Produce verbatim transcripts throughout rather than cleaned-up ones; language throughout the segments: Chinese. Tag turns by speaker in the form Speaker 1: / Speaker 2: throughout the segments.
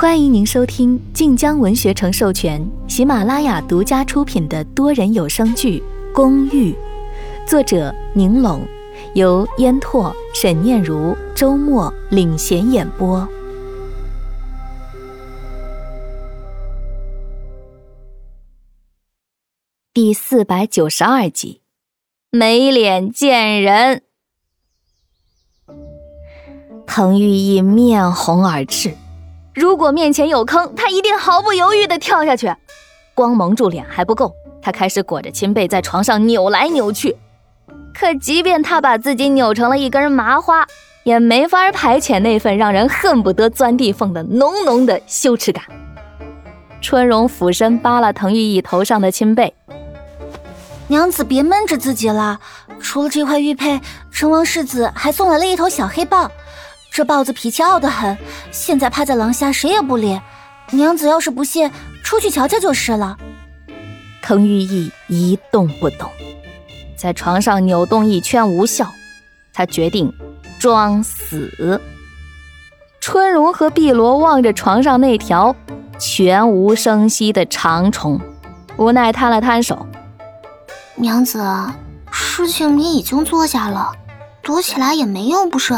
Speaker 1: 欢迎您收听晋江文学城授权、喜马拉雅独家出品的多人有声剧《公寓》，作者宁拢，由烟拓、沈念如、周末领衔演播。第四百九十二集，没脸见人。滕玉义面红耳赤，如果面前有坑，他一定毫不犹豫地跳下去。光蒙住脸还不够，他开始裹着亲被在床上扭来扭去。可即便他把自己扭成了一根麻花，也没法排遣那份让人恨不得钻地缝的浓浓的羞耻感。春荣俯身扒拉滕玉义头上的亲被。
Speaker 2: 娘子别闷着自己了，除了这块玉佩，成王世子还送来了一头小黑豹。这豹子脾气傲得很，现在趴在廊下谁也不理，娘子要是不信，出去瞧瞧就是了。
Speaker 1: 滕玉义一动不动，在床上扭动一圈无效，他决定装死。春荣和碧罗望着床上那条全无声息的长虫，无奈摊了摊手。
Speaker 2: 娘子，事情你已经做下了，躲起来也没用不是？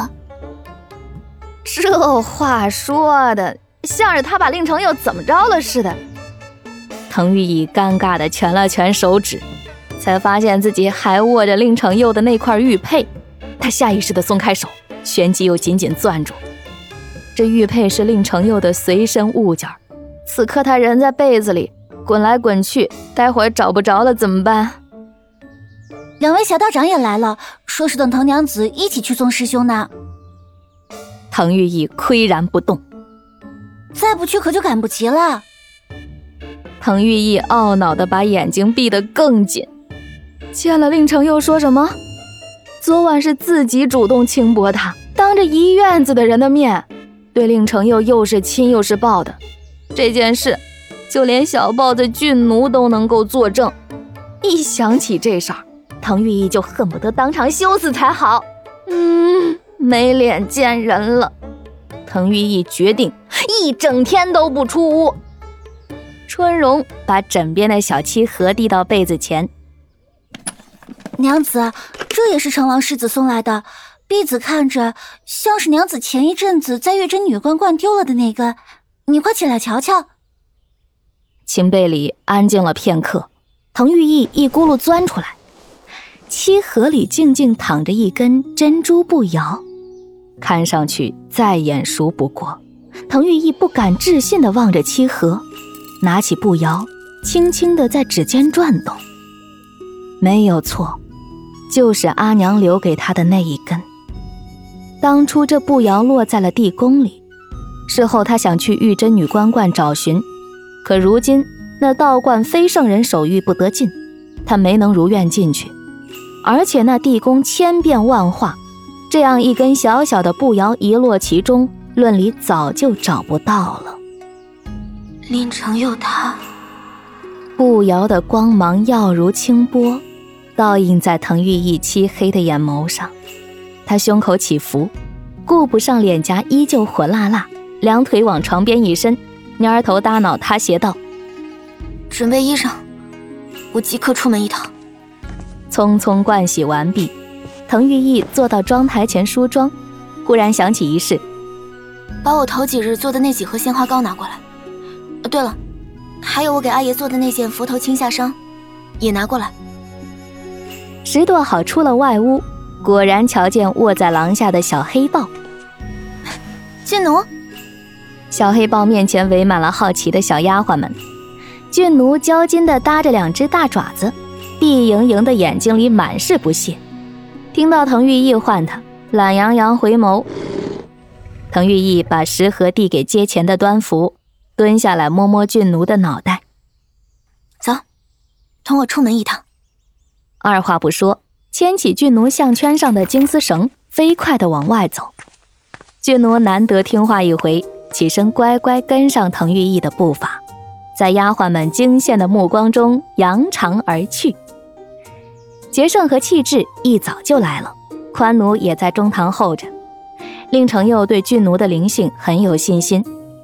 Speaker 1: 这话说的像是他把令程佑怎么着了似的。滕玉义尴尬地蜷了蜷手指，才发现自己还握着令程佑的那块玉佩。他下意识地松开手，旋即又紧紧攥住。这玉佩是令程佑的随身物件，此刻他人在被子里滚来滚去，待会儿找不着了怎么办？
Speaker 2: 两位小道长也来了，说是等滕娘子一起去送师兄呢。
Speaker 1: 滕玉义岿然不动，
Speaker 2: 再不去可就赶不及了。
Speaker 1: 滕玉义懊恼地把眼睛闭得更紧。见了令程佑说什么？昨晚是自己主动轻薄他，当着一院子的人的面，对令程佑又是亲又是抱的。这件事，就连小豹子俊奴都能够作证。一想起这事儿，滕玉义就恨不得当场羞死才好。嗯，没脸见人了。滕玉义决定一整天都不出屋。春荣把枕边的小漆盒递到被子前。
Speaker 2: 娘子，这也是成王世子送来的，婢子看着像是娘子前一阵子在月真女关灌丢了的那根，你快起来瞧瞧。
Speaker 1: 琴被里安静了片刻，滕玉义一咕噜钻出来，漆盒里静静躺着一根珍珠步摇，看上去再眼熟不过。滕玉义不敢置信地望着漆盒，拿起步摇，轻轻地在指尖转动。没有错，就是阿娘留给他的那一根。当初这步摇落在了地宫里，事后他想去玉真女关观找寻，可如今那道观非圣人手谕不得进，他没能如愿进去。而且那地宫千变万化，这样一根小小的步摇遗落其中，论理早就找不到了。
Speaker 2: 令程佑他，
Speaker 1: 步摇的光芒耀如清波，倒映在滕玉义漆黑的眼眸上。他胸口起伏，顾不上脸颊依旧火辣辣，两腿往床边一伸，蔫头耷脑塌斜道：
Speaker 2: 准备衣裳，我即刻出门一趟。
Speaker 1: 匆匆盥洗完毕，滕玉义坐到妆台前梳妆，忽然想起一事，
Speaker 2: 把我头几日做的那几盒鲜花膏拿过来。呃，对了，还有我给阿爷做的那件佛头青下裳，也拿过来。
Speaker 1: 拾掇好出了外屋，果然瞧见卧在廊下的小黑豹。
Speaker 2: 俊奴。
Speaker 1: 小黑豹面前围满了好奇的小丫鬟们，俊奴娇矜地搭着两只大爪子，碧莹莹的眼睛里满是不屑。听到滕玉义唤他，懒洋洋回眸。滕玉义把食盒递给阶前的端福，蹲下来摸摸俊奴的脑袋。
Speaker 2: 走，同我出门一趟。
Speaker 1: 二话不说，牵起俊奴项圈上的金丝绳，飞快地往外走。俊奴难得听话一回，起身乖乖跟上滕玉义的步伐，在丫鬟们惊羡的目光中扬长而去。杰胜和气质一早就来了，宽奴也在中堂候着。令程佑对俊奴的灵性很有信心，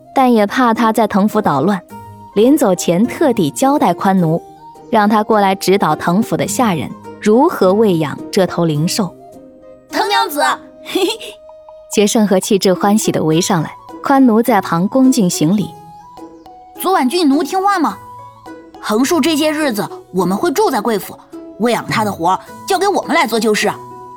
Speaker 1: 但也怕他在藤府捣乱，临走前特地交代宽奴，让他过来指导藤府的下人如何喂养这头灵兽。
Speaker 2: 藤娘子，嘿嘿。
Speaker 1: 杰胜和气质欢喜地围上来，宽奴在旁恭敬行礼。
Speaker 3: 昨晚郡奴听话吗？横竖这些日子我们会住在贵府，喂养他的活交给我们来做就是。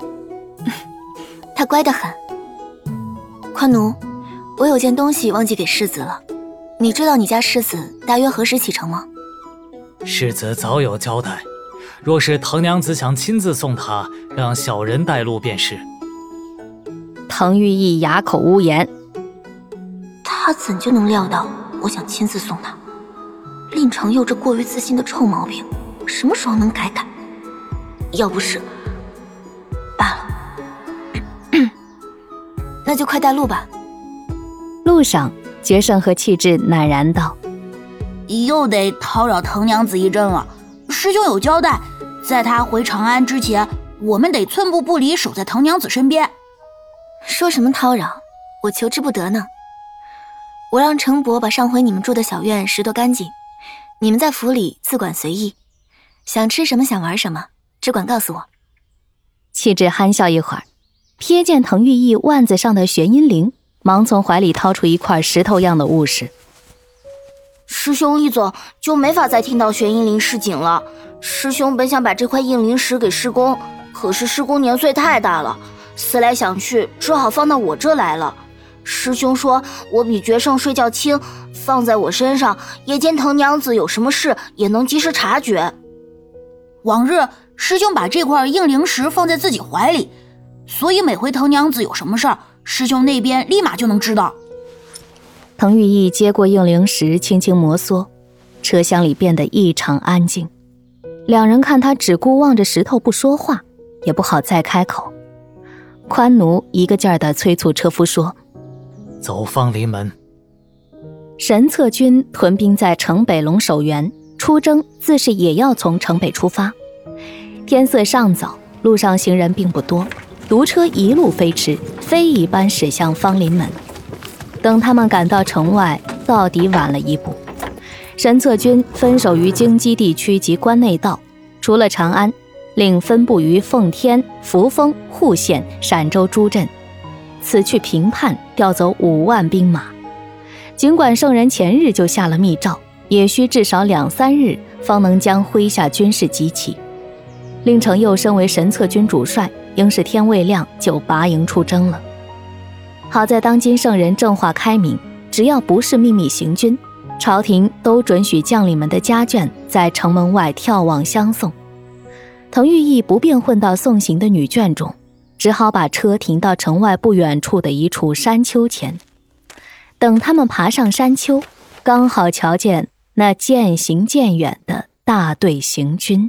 Speaker 2: 他乖得很。宽奴，我有件东西忘记给世子了，你知道你家世子大约何时启程吗？
Speaker 4: 世子早有交代，若是藤娘子想亲自送他，让小人带路便是。
Speaker 1: 藤玉意哑口无言。
Speaker 2: 他怎就能料到我想亲自送他？令常有着过于自信的臭毛病，什么时候能改改？要不是罢了，那就快带路吧。
Speaker 1: 路上，决胜和气质赧然道：“
Speaker 3: 又得叨扰藤娘子一阵了。师兄有交代，在他回长安之前，我们得寸步不离守在藤娘子身边。”
Speaker 2: 说什么叨扰，我求之不得呢。我让程伯把上回你们住的小院拾掇干净，你们在府里自管随意，想吃什么想玩什么，只管告诉我。
Speaker 1: 气质憨笑一会儿，瞥见藤玉意腕子上的玄阴铃，忙从怀里掏出一块石头样的物事。
Speaker 5: 师兄一走就没法再听到玄阴铃示警了。师兄本想把这块硬灵石给师公，可是师公年岁太大了，思来想去，只好放到我这来了。师兄说我比决胜睡觉轻，放在我身上，夜间藤娘子有什么事也能及时察觉。
Speaker 3: 往日师兄把这块硬灵石放在自己怀里，所以每回藤娘子有什么事儿，师兄那边立马就能知道。
Speaker 1: 藤玉意接过硬灵石，轻轻摩挲，车厢里变得异常安静。两人看他只顾望着石头不说话，也不好再开口。宽奴一个劲儿地催促车夫说：“
Speaker 4: 走方临门。”
Speaker 1: 神策军屯兵在城北龙首原，出征自是也要从城北出发。天色尚早，路上行人并不多，独车一路飞驰，飞一般驶向方临门。等他们赶到城外，到底晚了一步。神策军分守于京畿地区及关内道，除了长安，另分布于奉天、扶风、户县、陕州诸镇。此去平叛，调走五万兵马。尽管圣人前日就下了密诏，也需至少两三日方能将麾下军士集齐。令程又身为神策军主帅，应是天未亮就拔营出征了。好在当今圣人政化开明，只要不是秘密行军，朝廷都准许将领们的家眷在城门外眺望相送。藤玉意不便混到送行的女眷中，只好把车停到城外不远处的一处山丘前。等他们爬上山丘，刚好瞧见那渐行渐远的大队行军。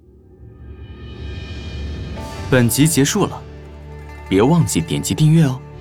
Speaker 6: 本集结束了，别忘记点击订阅哦。